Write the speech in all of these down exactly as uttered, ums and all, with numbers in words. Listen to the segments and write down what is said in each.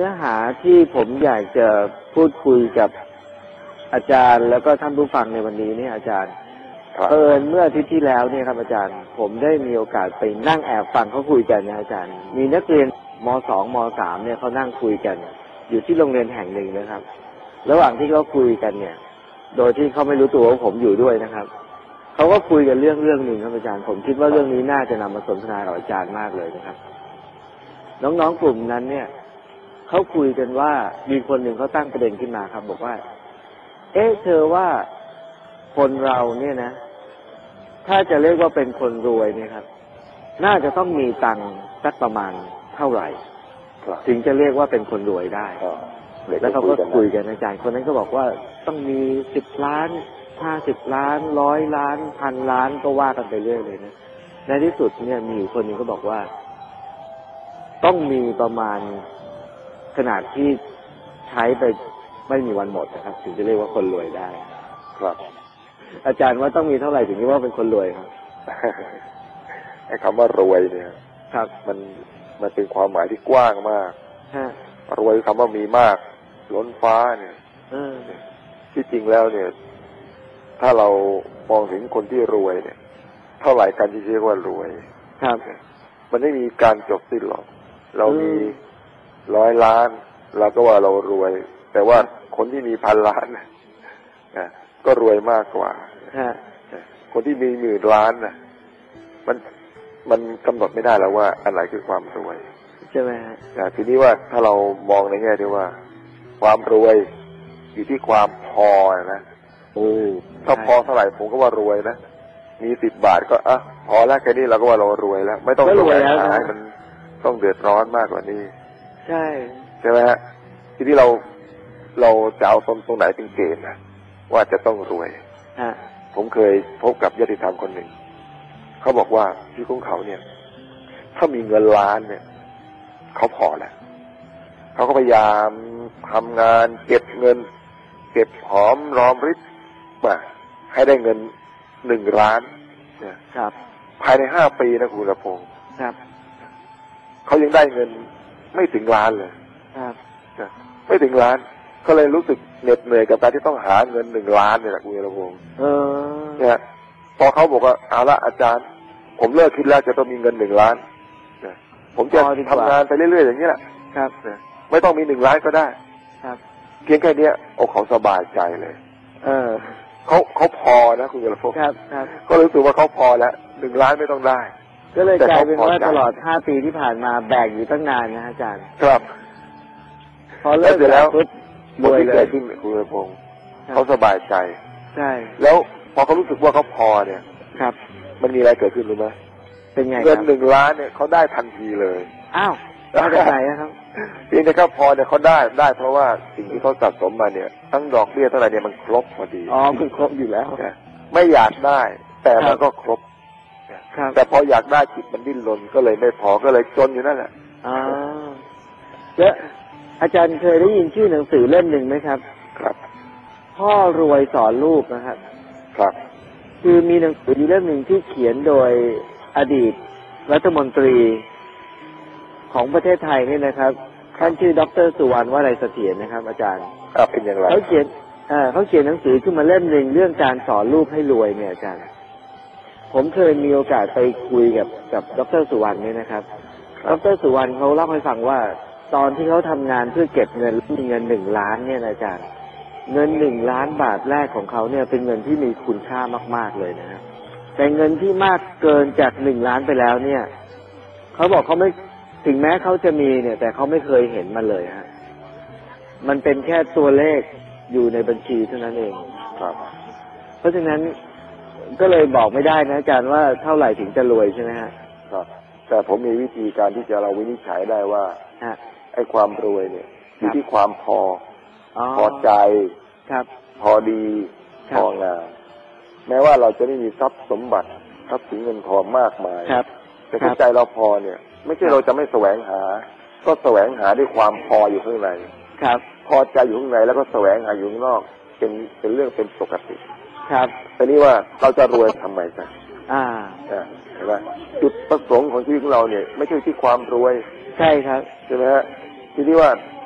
อหาที่ผมอยากจะพูดคุยกับอาจารย์แล้วก็ท่านผู้ฟังในวันนี้เนี่ยอาจารย์เอิญเมื่ออาทิตย์ที่แล้วเนี่ยครับอาจารย์ผมได้มีโอกาสไปนั่งแอบฟังเขาคุยกันนะอาจารย์มีนักเรียนม.สอง ม.สาม เนี่ยเขานั่งคุยกันอยู่ที่โรงเรียนแห่งหนึ่งนะครับระหว่างที่เขาคุยกันเนี่ยโดยที่เขาไม่รู้ตัวว่าผมอยู่ด้วยนะครับเขาก็คุยกันเรื่องเรื่องหนึ่งครับอาจารย์ผมคิดว่าเรื่องนี้น่าจะนำมาสนทนากับอาจารย์มากเลยนะครับน้องๆกลุ่มนั้นเนี่ยเขาคุยกันว่ามีคนหนึ่งเขาตั้งประเด็นขึ้นมาครับบอกว่าเอ๊ะเธอว่าคนเราเนี่ยนะถ้าจะเรียกว่าเป็นคนรวยเนี่ยครับน่าจะต้องมีตังค์สักประมาณเท่าไหร่ถึงจะเรียกว่าเป็นคนรวยได้แล้วเขาก็คุยกันอาจารย์คนนั้นก็บอกว่าต้องมีสิบล้านห้าสิบล้านร้อยล้านพันล้านก็ว่ากันไปเรื่อยเลยนะในที่สุดเนี่ยมีอยู่คนหนึ่งก็บอกว่าต้องมีประมาณขนาดที่ใช้ไปไม่มีวันหมดนะครับถึงจะเรียกว่าคนรวยได้ครับอาจารย์ว่าต้องมีเท่าไหร่ถึงจะว่าเป็นคนรวยครับไอ้คำว่ารวยเนี่ยครับมันมันเป็นความหมายที่กว้างมากรวยคำว่ามีมากล้นฟ้าเนี่ยที่จริงแล้วเนี่ยถ้าเรามองถึงคนที่รวยเนี่ยเท่าไหร่กันที่เรียกว่ารวยครับมันไม่มีการจบสิ้นหรอกเรามีร้อยล้านเราก็ว่าเรารวยแต่ว่าคนที่มีพันล้านนะก็รวยมากกว่าคนที่มีหมื่นล้านนะมันมันกำหนดไม่ได้แล้วว่าอันไหนคือความรวยใช่ไหมฮะทีนี้ว่าถ้าเรามองในแง่ที่ว่าความรวยอยู่ที่ความพอนะโอ้ถ้าพอเท่าไหร่ผมก็ว่ารวยนะมีสิบบาทก็อ่ะพอแล้วแค่นี้เราก็ว่าเรารวยแล้วไม่ต้องรวยหามันต้องเดือดร้อนมากกว่านี้ใช่ใช่ไหมฮะทีนี้เราเราจะเอาตรงตรงไหนเป็นเกณฑ์นะว่าจะต้องรวยผมเคยพบกับญาติธรรมคนหนึ่งเขาบอกว่าที่ของเขาเนี่ยถ้ามีเงินล้านเนี่ยเขาพอแล้วเขาก็พยายามทำงานเก็บเงินเก็บหอมรอมริบมาให้ได้เงินหนึ่งล้านเนี่ยครับภายในห้าปีนะคุณละพงศ์ครับเขายังได้เงินไม่ถึงล้านเลยครับไม่ถึงล้านเขาเลยรู้สึกเหน็ดเหนื่อยกับการที่ต้องหาเงินหนึ่งล้านเนี่ยแหละคุณละพงศ์เออเนี่ยพอเขาบอกว่าเอาละอาจารย์ผมเลิกคิดแล้วจะต้องมีเงินหนึ่งล้านผมจะทำงานไปเรื่อยๆอย่างนี้แหละครับไม่ต้องมีหนึ่งล้านก็ได้ครับเพียงแค่นี้โอ้เขาสบายใจเลยเออเขาเขาพอนะคุณกระพงศ์ครับครับก็รู้สึกว่าเขาพอแล้วหนึ่งล้านไม่ต้องได้ก็เลยกลายเป็นว่าตลอดห้าปีที่ผ่านมาแบกอยู่ตั้งนานนะอาจารย์ครับพอเลิกแล้วปุ๊บรวยเลยขึ้นคุณกระพงศ์เขาสบายใจใช่แล้วพอเขารู้สึกว่าเขาพอเนี่ยครับมันมีอะไรเกิดขึ้นรู้ไหมเป็นไงเงินหนึ่งล้านเนี่ยเขาได้ทันทีเลยอ้าวมาจากไหนครับเพียงแต่เขาพอเนี่ยเขาได้ได้เพราะว่าสิ่งที่เขาสะสมมาเนี่ยทั้งดอกเบี้ยเท่าไหร่เนี่ยมันครบพอดีอ๋อมันครบอยู่แล้วไม่อยากได้แต่มันก็ครบแต่พออยากได้จิตมันดิ้นรนก็เลยไม่พอก็เลยจนอยู่นั่นแหละอ๋อแล้วอาจารย์เคยได้ยินชื่อหนังสือเล่มหนึ่งไหมครับครับพ่อรวยสอนลูกนะครับครับคือมีหนังสือเล่มหนึ่งที่เขียนโดยอดีตรัฐมนตรีของประเทศไทยนี่นะครับท่านชื่อดร.สุวรรณวลัยเสถียรนะครับอาจารย์ครับเป็นอย่างไรเขาเขียนเอ่อเขาเขียนหนังสือขึ้นมาเล่มหนึ่งเรื่องการสอนลูกให้รวยเนี่ยอาจารย์ผมเคยมีโอกาสไปคุยกับกับดร.สุวรรณเนี่ยนะครับดร.สุวรรณเขาเล่าให้ฟังว่าตอนที่เขาทำงานเพื่อเก็บเงินมีเงินหนึ่งล้านเนี่ยอาจารย์เงินหนึ่งล้านบาทแรกของเขาเนี่ยเป็นเงินที่มีคุณค่ามากๆเลยนะครับแต่เงินที่มากเกินจากหนึ่งล้านไปแล้วเนี่ยเขาบอกเขาไม่ถึงแม้เขาจะมีเนี่ยแต่เขาไม่เคยเห็นมันเลยฮะมันเป็นแค่ตัวเลขอยู่ในบัญชีเท่านั้นเองครับเพราะฉะนั้นก็เลยบอกไม่ได้นะอาจารย์ว่าเท่าไหร่ถึงจะรวยใช่ไหมฮะครับแต่ผมมีวิธีการที่จะเราวินิจฉัยได้ว่าไอ้ความรวยเนี่ยอยู่ที่ความพอพอใจครับพอดีพองามแม้ว่าเราจะไม่มีทรัพย์สมบัติทรัพย์สินเงินทองมากมายแต่ถ้าใจเราพอเนี่ยไม่ใช่เราจะไม่แสวงหาก็แสวงหาด้วยความพออยู่ข้างในครับพอใจอยู่ข้างในแล้วก็แสวงหาอยู่ข้างนอกเป็นเป็นเรื่องเป็นปกติครับแต่นี่ว่าเราจะรวยทำไมกันอ่าเห็นไหมจุดประสงค์ของชีวิตของเราเนี่ยไม่ใช่ที่ความรวยใช่ครับใช่ไหมฮะทีนี้ว่า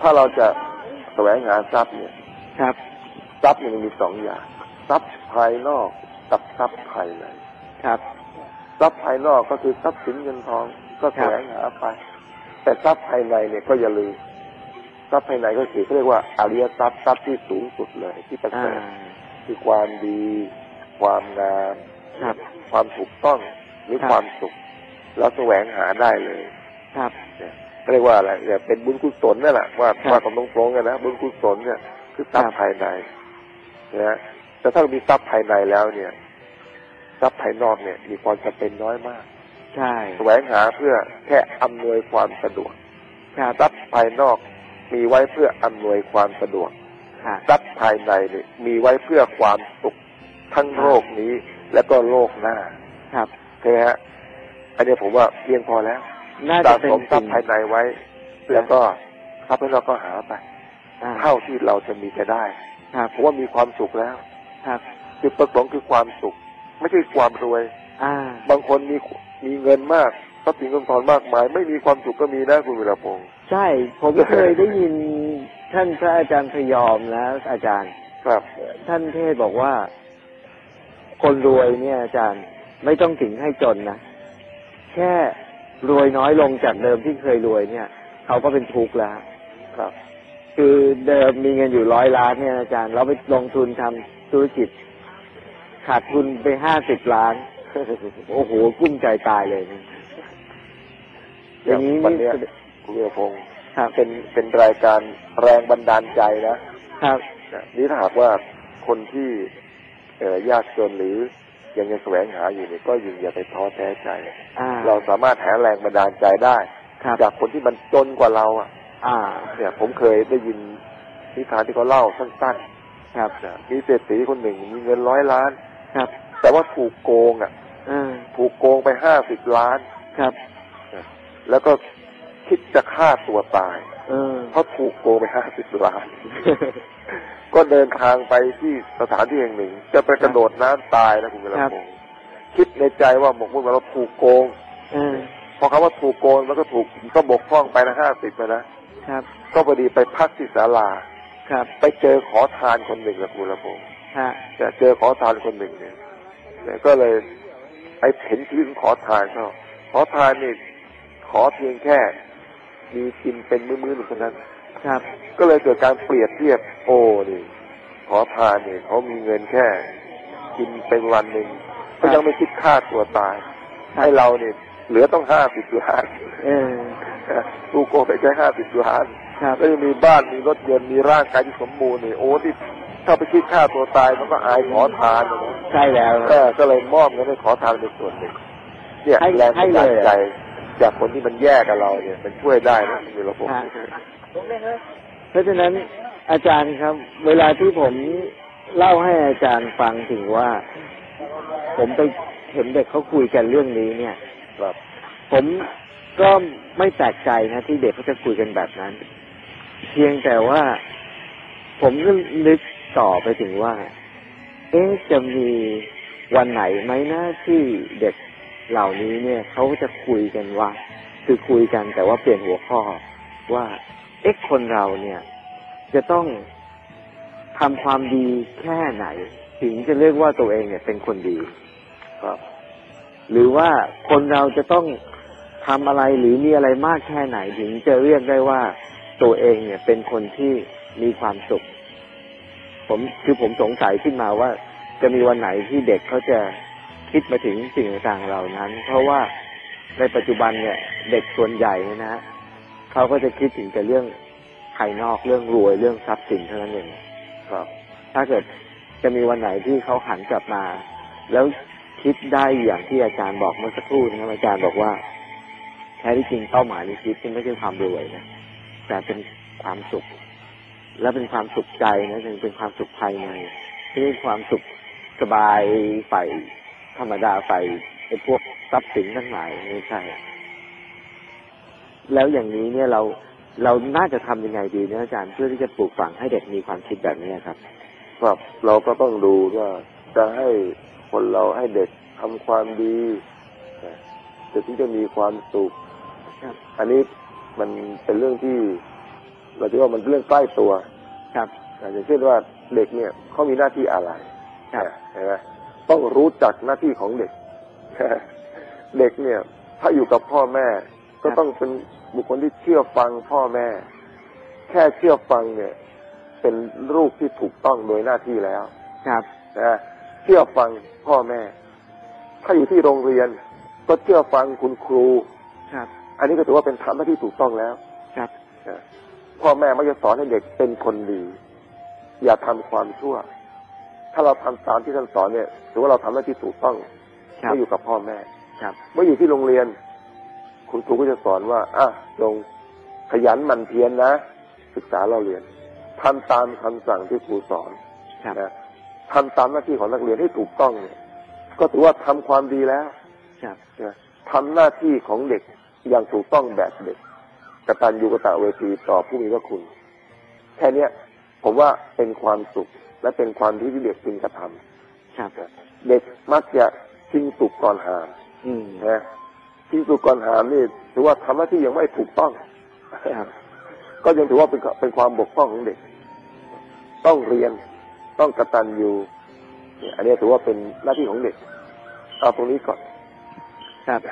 ถ้าเราจะแสวงหาทรัพย์เนี่ยครับทรัพย์มันมีสองอย่างทรัพย์ภายนอกกับทรัพย์ภายในครับทรัพย์ภายนอกก็คือทรัพย์สินเงินทองก็แสวงหาไปแต่ทรัพย์ภายในเนี่ยก็อย่าลืมทรัพย์ภายในก็คือเขาเรียกว่าอริยทรัพย์ทรัพย์ที่สูงสุดเลยที่ประเสริฐคือความดีความงามความถูกต้องหรือความสุขเราแสวงหาได้เลยครับเนี่ยเรียกว่าอะไรเนี่ยเป็นบุญกุศลนั่นแหละว่าว่าตรงตรงกันนะบุญกุศลเนี่ยคือทรัพย์ภายในนะแต่ถ้ามีทรัพย์ภายในแล้วเนี่ยทรัพย์ภายนอกเนี่ยมีความจำเป็นน้อยมากใช่แสวงหาเพื่อแค่อำนวยความสะดวกทรัพย์ภายนอกมีไว้เพื่ออำนวยความสะดวกทรัพย์ภายในเนี่ยมีไว้เพื่อความสุขทั้งโลกนี้และก็โลกหน้าครับใช่ไหมฮะอันนี้ผมว่าเพียงพอแล้วสะสมทรัพย์ภายในไว้แล้วก็ทรัพย์ภายนอกก็หาไปเท่าที่เราจะมีจะได้เพราะว่ามีความสุขแล้วจุดประสงค์คือความสุขไม่ใช่ความรวยบางคนมีมีเงินมากทรัพย์สินเงินทองมากมายไม่มีความสุขก็มีนะคุณวิรพงศ์ใช่ผมเคยได้ยินท่านพระอาจารย์พยอมแล้วอาจารย์ครับท่านเทศบอกว่าคนรวยเนี่ยอาจารย์ไม่ต้องถึงให้จนนะแค่รวยน้อยลงจากเดิมที่เคยรวยเนี่ยเขาก็เป็นทุกข์แล้วครับคือเดิมมีเงินอยู่ร้อยล้านเนี่ยอาจารย์เราไปลงทุนทำธุรกิจขาดทุนไปห้าสิบล้านโอ้โหกุ้มใจตายเลยอย่างนี้วันนี้คุณเวียพงศ์เป็นเป็นรายการแรงบันดาลใจนะครับนี่ถ้าหากว่าคนที่เอ่อยากจนหรือยังยังแสวงหาอยู่เนี่ยก็ยิ่งอย่าไปท้อแท้ใจเราสามารถหาแรงบันดาลใจได้จากคนที่มันจนกว่าเราอ่ะเนี่ยผมเคยได้ยินนิทานที่เขาเล่าสั้นๆครับมีเศรษฐีคนหนึ่งมีเงินร้อยล้านครับแต่ว่าถูกโกงอ่ะถูกโกงไปห้าสิบล้านครับแล้วก็คิดจะฆ่าตัวตายเพราะถูกโกงไปห้าสิบล้านก็เดินทางไปที่สถานที่แห่งหนึ่งจะไปกระโดดน้ำตายนะคุณกระพงศ์คิดในใจว่าหมกมุ่นว่าเราถูกโกงพอคำว่าถูกโกงแล้วก็ถูกก็บกพร่องไปนะห้าสิบไปนะครับก็พอดีไปพักที่ศาลาครับไปเจอขอทานคนหนึ่งนะคุณกระพงศ์แต่เจอขอทานคนหนึ่งเนี่ยก็เลยไอ้เห็นชีวิตของขอทานเขาขอทานนี่ขอเพียงแค่มีกินเป็นมื้อๆหนึ่งเท่านั้นครับก็เลยเกิดการเปรียบเทียบโอ้นี่ขอทานเนี่ยเขามีเงินแค่กินเป็นวันหนึ่งก็ยังไม่คิดฆ่าตัวตายให้เราเนี่ยเหลือต้องห้าสิบล้านตูโกไปแค่ห้าสิบล้านแล้วยังมีบ้านมีรถยนต์มีร่างกายที่สมบูรณ์นี่โอ้ที่ถ้าไปคิดฆ่าตัวตายมันก็อายขอทานนะใช่แล้วก็เลยมอบเงินให้ขอทานเป็นส่วนหนึ่งเนี่ยแรงบันดาลใจจากคนที่มันแย่กับเราเนี่ยมันช่วยได้นะคุณระบบเพราะฉะนั้นอาจารย์ครับเวลาที่ผมเล่าให้อาจารย์ฟังถึงว่าผมไปเห็นเด็กเขาคุยกันเรื่องนี้เนี่ยผมก็ไม่แปลกใจนะที่เด็กเขาจะคุยกันแบบนั้นเพียงแต่ว่าผมก็นึกต่อไปถึงว่าเอ๊ะจะมีวันไหนไหมนะที่เด็กเหล่านี้เนี่ยเขาจะคุยกันว่าคือคุยกันแต่ว่าเปลี่ยนหัวข้อว่าเอ๊ะคนเราเนี่ยจะต้องทำความดีแค่ไหนถึงจะเรียกว่าตัวเองเนี่ยเป็นคนดีครับหรือว่าคนเราจะต้องทำอะไรหรือมีอะไรมากแค่ไหนถึงจะเรียกได้ว่าตัวเองเนี่ยเป็นคนที่มีความสุขผมคือผมสงสัยขึ้นมาว่าจะมีวันไหนที่เด็กเขาจะคิดมาถึงสิ่งต่างๆเหล่านั้นเพราะว่าในปัจจุบันเนี่ยเด็กส่วนใหญ่เนี่ยนะเขาก็จะคิดถึงแต่เรื่องภายนอกเรื่องรวยเรื่องทรัพย์สินเท่านั้นเองครับถ้าเกิดจะมีวันไหนที่เขาหันกลับมาแล้วคิดได้อย่างที่อาจารย์บอกเมื่อสักครู่นะครับอาจารย์บอกว่าแท้ที่จริงเป้าหมายในชีวิตไม่ใช่ความรวยนะแต่เป็นความสุขและเป็นความสุขใจนะเป็นความสุขภายในไม่ใช่ความสุขสบายฝ่ายธรรมดาฝ่ายไอ้พวกทรัพย์สินทั้งหลายไม่ใช่แล้วอย่างนี้เนี่ยเราเราน่าจะทำยังไงดีนะอาจารย์เพื่อที่จะปลูกฝังให้เด็กมีความคิดแบบนี้ครับครับเราก็ต้องดูว่าจะให้คนเราให้เด็กทำความดีจะถึงจะมีความสุขอันนี้มันเป็นเรื่องที่เราถือว่ามันเรื่องใกล้ตัวครับอย่างเช่นว่าเด็กเนี่ยเขามีหน้าที่อะไรใช่ไหมต้องรู้จักหน้าที่ของเด็กเด็กเนี่ยถ้าอยู่กับพ่อแม่ก็ต้องเป็นบุคคลที่เชื่อฟังพ่อแม่แค่เชื่อฟังเนี่ยเป็นลูกที่ถูกต้องโดยหน้าที่แล้วครับนะเชื่อฟังพ่อแม่ถ้าอยู่ที่โรงเรียนก็เชื่อฟังคุณครูครับอันนี้ก็ถือว่าเป็นทำหน้าที่ถูกต้องแล้วครับพ่อแม่มักจะสอนให้เด็กเป็นคนดีอย่าทำความชั่วถ้าเราทำตามที่ท่านสอนเนี่ยถือว่าเราทำหน้าที่ถูกต้องเมื่ออยู่กับพ่อแม่เมื่ออยู่ที่โรงเรียนคุณครูก็จะสอนว่าอ่ะจงขยันหมั่นเพียรนะศึกษาเราเรียนทำตามคำสั่งที่ครูสอนนะทำตามหน้าที่ของนักเรียนให้ถูกต้องเนี่ยก็ถือว่าทำความดีแล้วทำหน้าที่ของเด็กอย่างถูกต้องแบบเด็กกตัญญูกตเวทีต่อผู้มีพระคุณแค่นี้ผมว่าเป็นความสุขและเป็นความที่เด็กพึงกระทำเด็กมักจะทิ้งสุกก่อนหามนะทิ้งสุกก่อนหามนี่ถือว่าทำหน้าที่ยังไม่ถูกต้องก็ยังถือว่าเป็นเป็นความบกพร่องของเด็กต้องเรียนต้องกตัญญูอันนี้ถือว่าเป็นหน้าที่ของเด็กเอาตรงนี้ก่อนครับ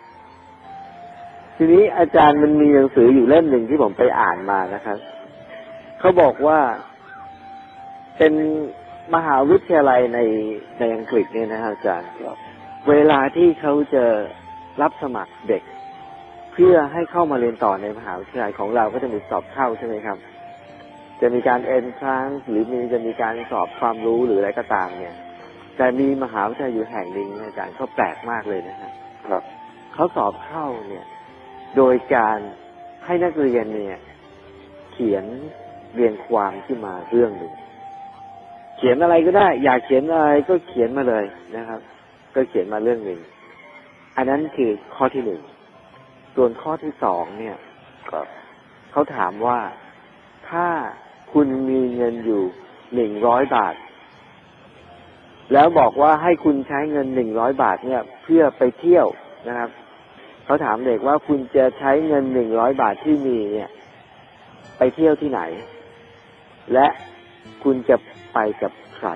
ทีนี้อาจารย์มันมีหนังสืออยู่เล่มหนึ่งที่ผมไปอ่านมานะครับเขาบอกว่าเป็นมหาวิทยาลัยในในอังกฤษเนี่ยนะอาจารย์เวลาที่เขาจะรับสมัครเด็กเพื่อให้เข้ามาเรียนต่อในมหาวิทยาลัยของเราก็จะมีสอบเข้าใช่ไหมครับจะมีการ entrance หรือมีจะมีการสอบความรู้หรืออะไรก็ตามเนี่ยแต่มีมหาวิทยาลัยอยู่แห่งหนึ่งอาจารย์เขาแปลกมากเลยนะครับเขาสอบเข้าเนี่ยโดยการให้นักเรียนเนี่ยเขียนเรียงความขึ้นมาเรื่องหนึ่งเขียนอะไรก็ได้อยากเขียนอะไรก็เขียนมาเลยนะครับก็เขียนมาเรื่องหนึ่งอันนั้นคือข้อที่หนึ่งส่วนข้อที่สองเนี่ยเขาถามว่าถ้าคุณมีเงินอยู่หนึ่งร้อยบาทแล้วบอกว่าให้คุณใช้เงินหนึ่งร้อยบาทเนี่ยเพื่อไปเที่ยวนะครับเขาถามเด็กว่าคุณจะใช้เงินหนึ่งร้อยบาทที่มีเนี่ยไปเที่ยวที่ไหนและคุณจะไปกับใคร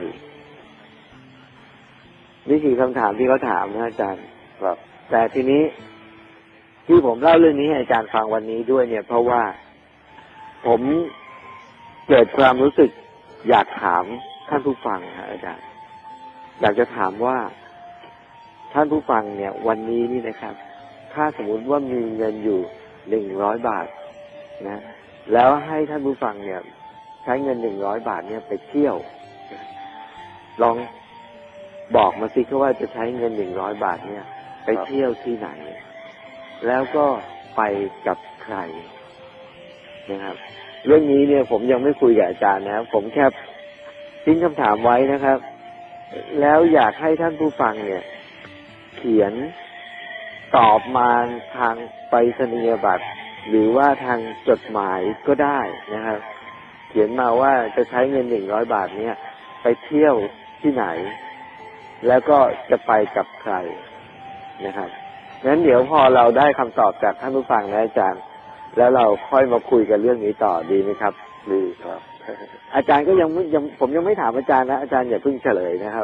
นี่คือคำถามที่เขาถามนะอาจารย์ครับแต่ทีนี้ที่ผมเล่าเรื่องนี้ให้อาจารย์ฟังวันนี้ด้วยเนี่ยเพราะว่าผมเกิดความรู้สึกอยากถามท่านผู้ฟังครับอาจารย์อยากจะถามว่าท่านผู้ฟังเนี่ยวันนี้นี่นะครับถ้าสมมุติว่ามีเงินอยู่หนึ่งร้อยบาทนะแล้วให้ท่านผู้ฟังเนี่ยใช้เงินหนึ่งร้อยบาทเนี่ยไปเที่ยวลองบอกมาสิว่าจะใช้เงินหนึ่งร้อยบาทเนี่ยไปเที่ยวที่ไหนแล้วก็ไปกับใครนะครับเรื่องนี้เนี่ยผมยังไม่คุยกับอาจารย์นะครับผมแค่ทิ้งคำถามไว้นะครับแล้วอยากให้ท่านผู้ฟังเนี่ยเขียนตอบมาทางไปรษณียบัตรหรือว่าทางจดหมายก็ได้นะครับเขียนมาว่าจะใช้เงินหนึ่งร้อยบาทเนี่ยไปเที่ยวที่ไหนแล้วก็จะไปกับใครนะครับงั้นเดี๋ยวพอเราได้คำตอบจากท่านผู้ฟังนะอาจารย์แล้วเราค่อยมาคุยกันเรื่องนี้ต่อดีไหมครับดีครับอาจารย์ก็ยังยังผมยังไม่ถามอาจารย์นะอาจารย์อย่าเพิ่งเฉลยนะครับ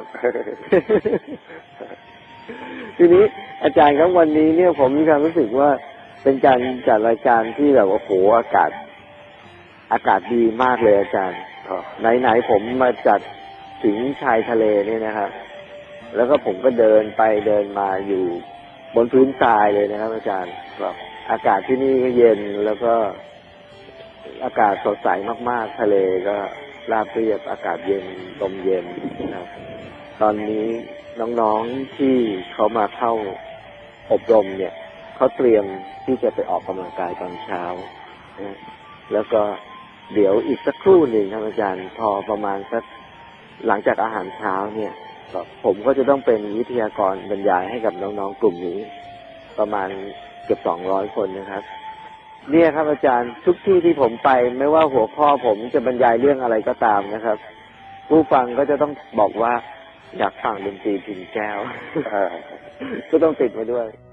ทีนี้อาจารย์ครับวันนี้เนี่ยผมมีความรู้สึกว่าเป็นการจัดรายการที่แบบว่าโหอากาศอากาศดีมากเลยอาจารย์ไหนๆผมมาจัดถึงชายทะเลนี่นะครับแล้วก็ผมก็เดินไปเดินมาอยู่บนพื้นทรายเลยนะครับอาจารย์ครับอากาศที่นี่ก็เย็นแล้วก็อากาศสดใสมากๆทะเลก็ราบเรียบอากาศเย็นลมเย็นนะครับตอนนี้น้องๆที่เขามาเข้าอบรมเนี่ยเขาเตรียมที่จะไปออกกำลังกายตอนเช้านะแล้วก็เดี๋ยวอีกสักครู่หนึ่งครับอาจารย์พอประมาณสักหลังจากอาหารเช้าเนี่ยผมก็จะต้องเป็นวิทยากรบรรยายให้กับน้องๆกลุ่มนี้ประมาณเกือบสองร้อยคนนะครับเนี่ยครับอาจารย์ทุกที่ที่ผมไปไม่ว่าหัวข้อผมจะบรรยายเรื่องอะไรก็ตามนะครับผู้ฟังก็จะต้องบอกว่าอยากฟังดนตรีพิณแก้วก็ต้องติดมาด้วย